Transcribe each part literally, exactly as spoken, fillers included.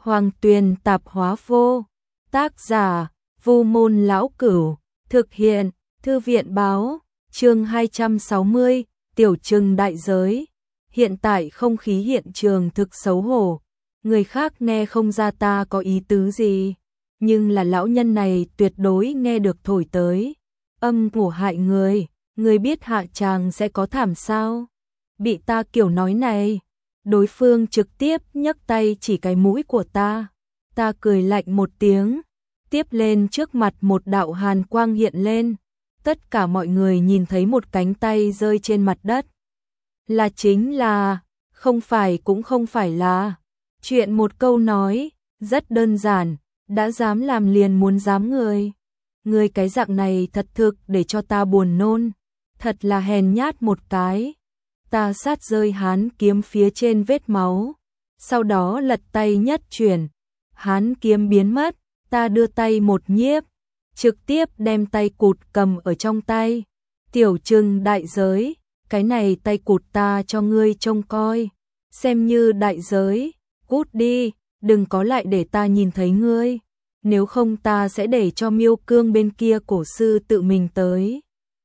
Hoàng Tuyền Tạp Hóa Vô. Tác giả: Vu Môn Lão Cửu. Thực hiện: Thư viện báo. Chương hai trăm sáu mươi, Tiểu Trừng đại giới. Hiện tại không khí hiện trường thực xấu hổ. Người khác nghe không ra ta có ý tứ gì, nhưng là lão nhân này tuyệt đối nghe được thổi tới. Âm của hại người, người biết hạ chàng sẽ có thảm sao? Bị ta kiểu nói này, đối phương trực tiếp nhấc tay chỉ cái mũi của ta. Ta cười lạnh một tiếng, tiếp lên trước mặt một đạo hàn quang hiện lên. Tất cả mọi người nhìn thấy một cánh tay rơi trên mặt đất. Là chính là, không phải cũng không phải là. Chuyện một câu nói, rất đơn giản, đã dám làm liền muốn dám người. Người cái dạng này thật thực để cho ta buồn nôn, thật là hèn nhát một cái. Ta sát rơi hán kiếm phía trên vết máu, sau đó lật tay nhất chuyển, hán kiếm biến mất, ta đưa tay một nhiếp, trực tiếp đem tay cụt cầm ở trong tay. Tiểu Trừng đại giới, cái này tay cụt ta cho ngươi trông coi, xem như đại giới, cút đi, đừng có lại để ta nhìn thấy ngươi, nếu không ta sẽ để cho Miêu Cương bên kia cổ sư tự mình tới.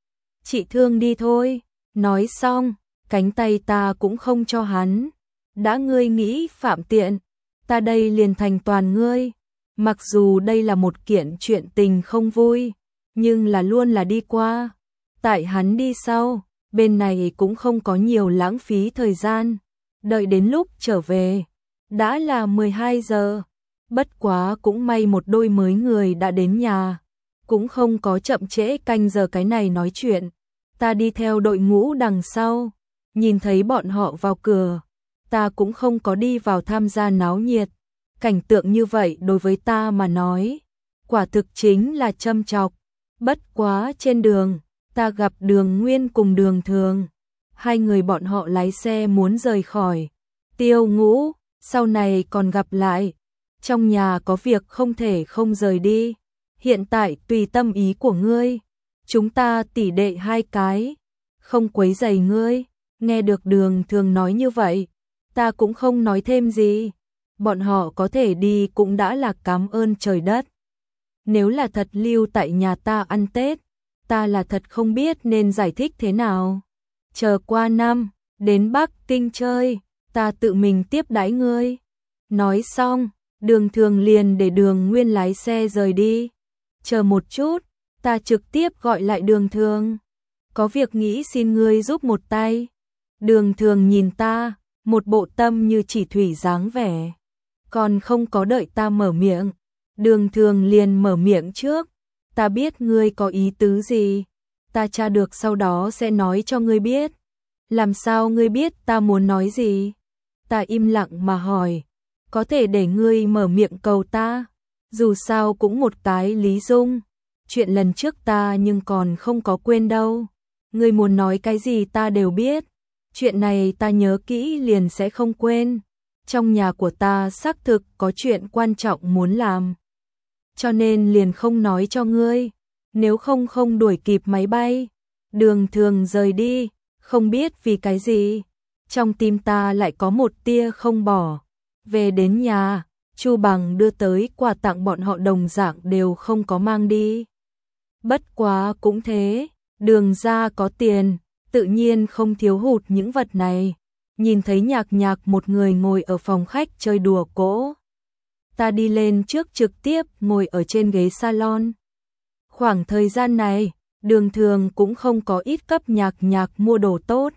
Trị thương đi thôi. Nói xong, cánh tay ta cũng không cho hắn. Đã ngươi nghĩ phạm tiện, ta đây liền thành toàn ngươi. Mặc dù đây là một kiện chuyện tình không vui, nhưng là luôn là đi qua. Tại hắn đi sau, bên này cũng không có nhiều lãng phí thời gian. Đợi đến lúc trở về, đã là mười hai giờ. Bất quá cũng may một đôi mới người đã đến nhà, cũng không có chậm trễ canh giờ cái này nói chuyện. Ta đi theo đội ngũ đằng sau, nhìn thấy bọn họ vào cửa, ta cũng không có đi vào tham gia náo nhiệt. Cảnh tượng như vậy đối với ta mà nói, quả thực chính là châm chọc. Bất quá trên đường, ta gặp Đường Nguyên cùng Đường Thường. Hai người bọn họ lái xe muốn rời khỏi. Tiêu Ngũ, sau này còn gặp lại. Trong nhà có việc không thể không rời đi. Hiện tại tùy tâm ý của ngươi. Chúng ta tỷ đệ hai cái, không quấy rầy ngươi. Nghe được Đường Thường nói như vậy, ta cũng không nói thêm gì. Bọn họ có thể đi cũng đã là cảm ơn trời đất. Nếu là thật lưu tại nhà ta ăn Tết, ta là thật không biết nên giải thích thế nào. Chờ qua năm, đến Bắc Kinh chơi, ta tự mình tiếp đãi ngươi. Nói xong, Đường Thường liền để Đường Nguyên lái xe rời đi. Chờ một chút, ta trực tiếp gọi lại Đường Thường. Có việc nghĩ xin ngươi giúp một tay. Đường Thường nhìn ta, một bộ tâm như chỉ thủy dáng vẻ. Còn không có đợi ta mở miệng, Đường Thường liền mở miệng trước. Ta biết ngươi có ý tứ gì, ta tra được sau đó sẽ nói cho ngươi biết. Làm sao ngươi biết ta muốn nói gì? Ta im lặng mà hỏi. Có thể để ngươi mở miệng cầu ta, dù sao cũng một cái Lý Dung. Chuyện lần trước ta nhưng còn không có quên đâu. Ngươi muốn nói cái gì ta đều biết. Chuyện này ta nhớ kỹ liền sẽ không quên. Trong nhà của ta xác thực có chuyện quan trọng muốn làm, cho nên liền không nói cho ngươi, nếu không không đuổi kịp máy bay. Đường Thường rời đi, không biết vì cái gì, trong tim ta lại có một tia không bỏ. Về đến nhà, Chu Bằng đưa tới quà tặng bọn họ đồng dạng đều không có mang đi. Bất quá cũng thế, Đường gia có tiền, tự nhiên không thiếu hụt những vật này. Nhìn thấy Nhạc Nhạc một người ngồi ở phòng khách chơi đùa cỗ, ta đi lên trước trực tiếp ngồi ở trên ghế salon. Khoảng thời gian này, Đường Thường cũng không có ít cấp Nhạc Nhạc mua đồ tốt.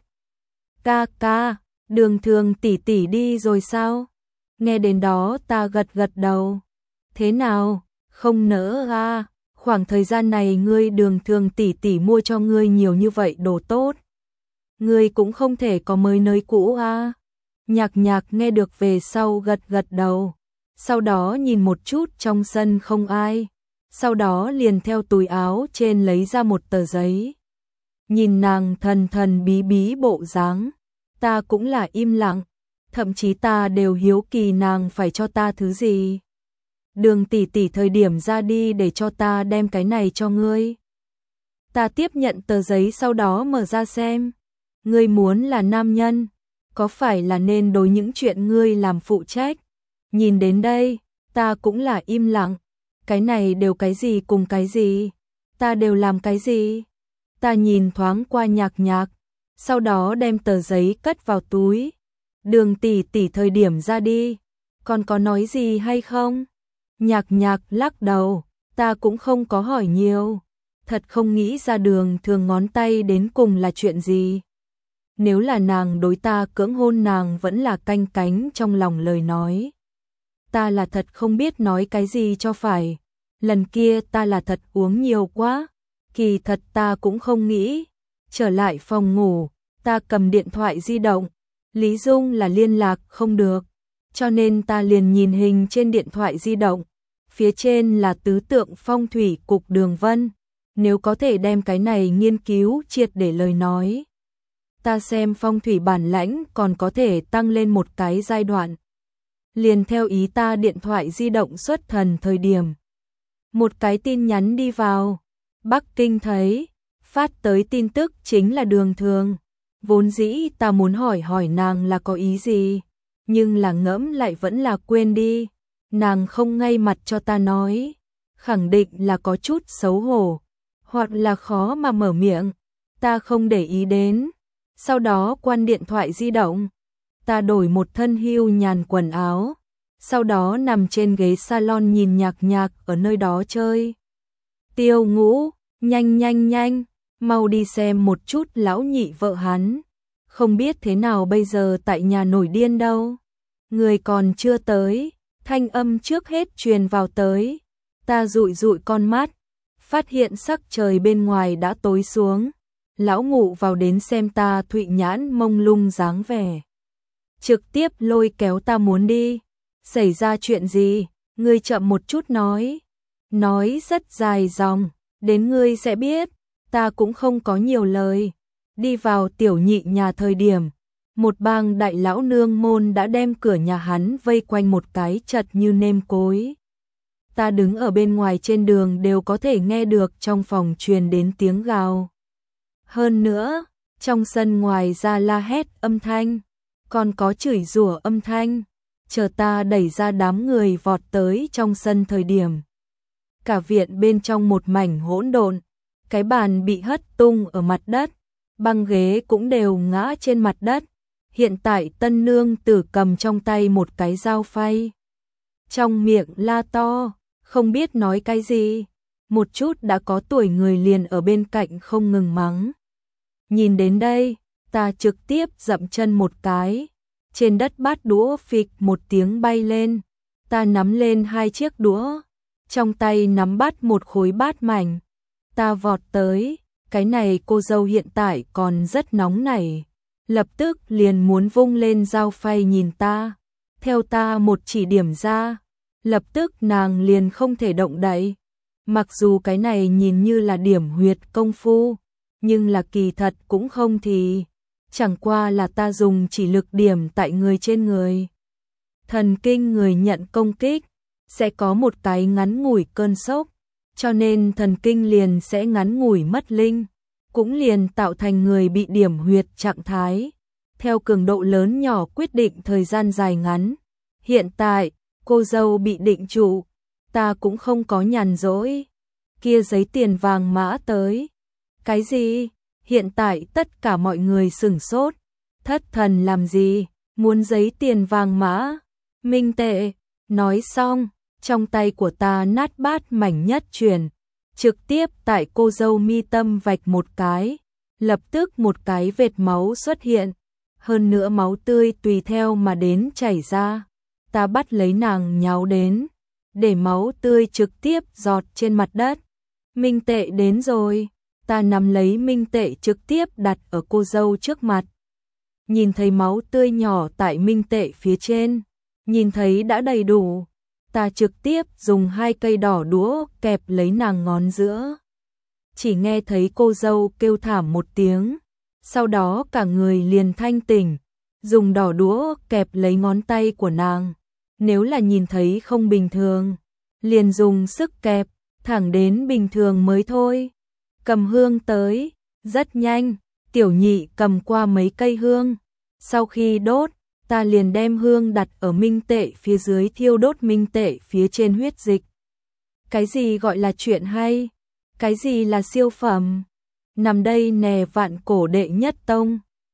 Ca ca, Đường Thường tỷ tỷ đi rồi sao? Nghe đến đó ta gật gật đầu. Thế nào, không nỡ à? Khoảng thời gian này ngươi Đường Thường tỷ tỷ mua cho ngươi nhiều như vậy đồ tốt, ngươi cũng không thể có mới nới cũ à? Nhạc Nhạc nghe được về sau gật gật đầu, sau đó nhìn một chút trong sân không ai, sau đó liền theo túi áo trên lấy ra một tờ giấy. Nhìn nàng thần thần bí bí bộ dáng, ta cũng là im lặng, thậm chí ta đều hiếu kỳ nàng phải cho ta thứ gì. Đường tỷ tỷ thời điểm ra đi để cho ta đem cái này cho ngươi. Ta tiếp nhận tờ giấy sau đó mở ra xem. Ngươi muốn là nam nhân, có phải là nên đối những chuyện ngươi làm phụ trách? Nhìn đến đây, ta cũng là im lặng. Cái này đều cái gì cùng cái gì? Ta đều làm cái gì? Ta nhìn thoáng qua Nhạc Nhạc, sau đó đem tờ giấy cất vào túi. Đường tỷ tỷ thời điểm ra đi, còn có nói gì hay không? Nhạc Nhạc lắc đầu, ta cũng không có hỏi nhiều. Thật không nghĩ ra Đường Thường ngón tay đến cùng là chuyện gì. Nếu là nàng đối ta cưỡng hôn nàng vẫn là canh cánh trong lòng lời nói. Ta là thật không biết nói cái gì cho phải. Lần kia ta là thật uống nhiều quá. Kỳ thật ta cũng không nghĩ. Trở lại phòng ngủ, ta cầm điện thoại di động. Lý Dung là liên lạc không được. Cho nên ta liền nhìn hình trên điện thoại di động. Phía trên là tứ tượng phong thủy cục Đường Vân. Nếu có thể đem cái này nghiên cứu triệt để lời nói. Ta xem phong thủy bản lãnh còn có thể tăng lên một cái giai đoạn. Liền theo ý ta điện thoại di động xuất thần thời điểm. Một cái tin nhắn đi vào. Bắc Kinh thấy, phát tới tin tức chính là Đường Thường. Vốn dĩ ta muốn hỏi hỏi nàng là có ý gì, nhưng là ngẫm lại vẫn là quên đi. Nàng không ngay mặt cho ta nói, khẳng định là có chút xấu hổ, hoặc là khó mà mở miệng. Ta không để ý đến. Sau đó quan điện thoại di động, ta đổi một thân hưu nhàn quần áo, sau đó nằm trên ghế salon nhìn Nhạc Nhạc ở nơi đó chơi. Tiêu Ngũ, nhanh nhanh nhanh, mau đi xem một chút lão nhị vợ hắn. Không biết thế nào bây giờ tại nhà nổi điên đâu. Người còn chưa tới, thanh âm trước hết truyền vào tới. Ta dụi dụi con mắt, phát hiện sắc trời bên ngoài đã tối xuống. Lão Ngụ vào đến xem ta thụy nhãn mông lung dáng vẻ. Trực tiếp lôi kéo ta muốn đi. Xảy ra chuyện gì? Ngươi chậm một chút nói. Nói rất dài dòng, đến ngươi sẽ biết. Ta cũng không có nhiều lời. Đi vào tiểu nhị nhà thời điểm, một bang đại lão nương môn đã đem cửa nhà hắn vây quanh một cái chật như nêm cối. Ta đứng ở bên ngoài trên đường đều có thể nghe được trong phòng truyền đến tiếng gào. Hơn nữa, trong sân ngoài ra la hét âm thanh, còn có chửi rủa âm thanh. Chờ ta đẩy ra đám người vọt tới trong sân thời điểm. Cả viện bên trong một mảnh hỗn độn, cái bàn bị hất tung ở mặt đất, băng ghế cũng đều ngã trên mặt đất. Hiện tại tân nương tử cầm trong tay một cái dao phay. Trong miệng la to, không biết nói cái gì. Một chút đã có tuổi người liền ở bên cạnh không ngừng mắng. Nhìn đến đây, ta trực tiếp dậm chân một cái. Trên đất bát đũa phịch một tiếng bay lên. Ta nắm lên hai chiếc đũa. Trong tay nắm bắt một khối bát mảnh. Ta vọt tới. Cái này cô dâu hiện tại còn rất nóng nảy. Lập tức liền muốn vung lên dao phay nhìn ta. Theo ta một chỉ điểm ra. Lập tức nàng liền không thể động đậy. Mặc dù cái này nhìn như là điểm huyệt công phu, nhưng là kỳ thật cũng không thì. Chẳng qua là ta dùng chỉ lực điểm tại người trên người. Thần kinh người nhận công kích, sẽ có một cái ngắn ngủi cơn sốc, cho nên thần kinh liền sẽ ngắn ngủi mất linh, cũng liền tạo thành người bị điểm huyệt trạng thái. Theo cường độ lớn nhỏ quyết định thời gian dài ngắn. Hiện tại, cô dâu bị định trụ, ta cũng không có nhàn rỗi. Kia giấy tiền vàng mã tới. Cái gì? Hiện tại tất cả mọi người sửng sốt. Thất thần làm gì? Muốn giấy tiền vàng mã? Minh tệ. Nói xong, trong tay của ta nát bát mảnh nhất chuyển. Trực tiếp tại cô dâu mi tâm vạch một cái. Lập tức một cái vệt máu xuất hiện. Hơn nữa máu tươi tùy theo mà đến chảy ra. Ta bắt lấy nàng nháo đến. Để máu tươi trực tiếp giọt trên mặt đất. Minh tệ đến rồi. Ta nắm lấy minh tệ trực tiếp đặt ở cô dâu trước mặt. Nhìn thấy máu tươi nhỏ tại minh tệ phía trên. Nhìn thấy đã đầy đủ. Ta trực tiếp dùng hai cây đỏ đũa kẹp lấy nàng ngón giữa. Chỉ nghe thấy cô dâu kêu thảm một tiếng. Sau đó cả người liền thanh tỉnh. Dùng đỏ đũa kẹp lấy ngón tay của nàng. Nếu là nhìn thấy không bình thường, liền dùng sức kẹp, thẳng đến bình thường mới thôi. Cầm hương tới, rất nhanh, tiểu nhị cầm qua mấy cây hương. Sau khi đốt, ta liền đem hương đặt ở minh tệ phía dưới thiêu đốt minh tệ phía trên huyết dịch. Cái gì gọi là chuyện hay? Cái gì là siêu phẩm? Nằm đây nè vạn cổ đệ nhất tông.